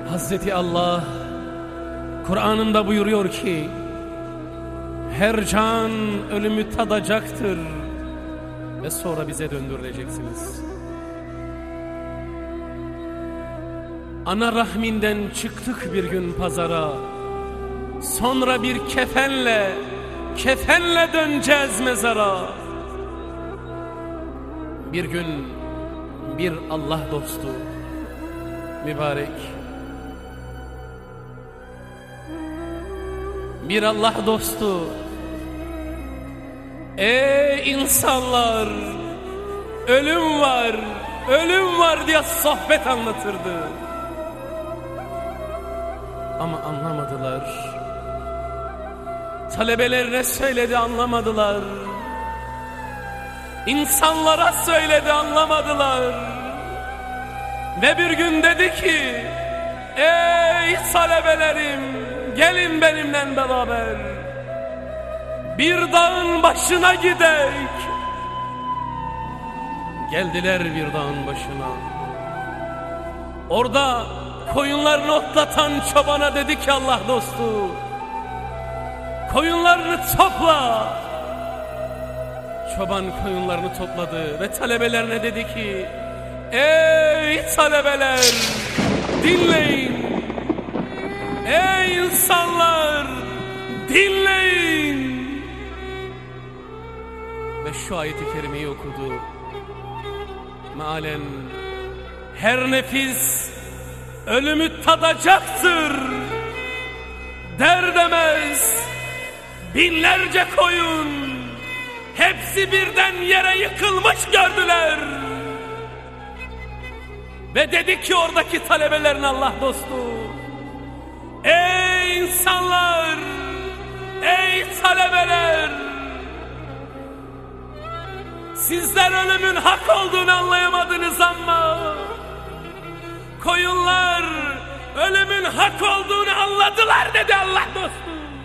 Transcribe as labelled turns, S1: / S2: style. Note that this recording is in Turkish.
S1: Hazreti Allah Kur'an'ında buyuruyor ki, her can ölümü tadacaktır ve sonra bize döndürüleceksiniz. Ana rahminden çıktık bir gün pazara, sonra bir kefenle döneceğiz mezara. Bir gün bir Allah dostu mübarek, bir Allah dostu, ey insanlar, ölüm var diye sohbet anlatırdı. Ama anlamadılar. Talebelerine söyledi, anlamadılar. İnsanlara söyledi, anlamadılar. Ve bir gün dedi ki, ey talebelerim, gelin benimle beraber bir dağın başına gidek. Geldiler bir dağın başına. Orada koyunlarını otlatan çobana dedi ki Allah dostu, koyunlarını topla. Çoban koyunlarını topladı ve talebelerine dedi ki, ey talebeler, dinleyin. Ey insanlar, dinleyin. Ve şu ayeti kerimeyi okudu. Mealen her nefis ölümü tadacaktır der demez binlerce koyun hepsi birden yere yıkılmış gördüler. Ve dedi ki oradaki talebelerin Allah dostu, ey insanlar, ey talebeler, sizler ölümün hak olduğunu anlayamadınız ama koyunlar ölümün hak olduğunu anladılar dedi Allah dostu.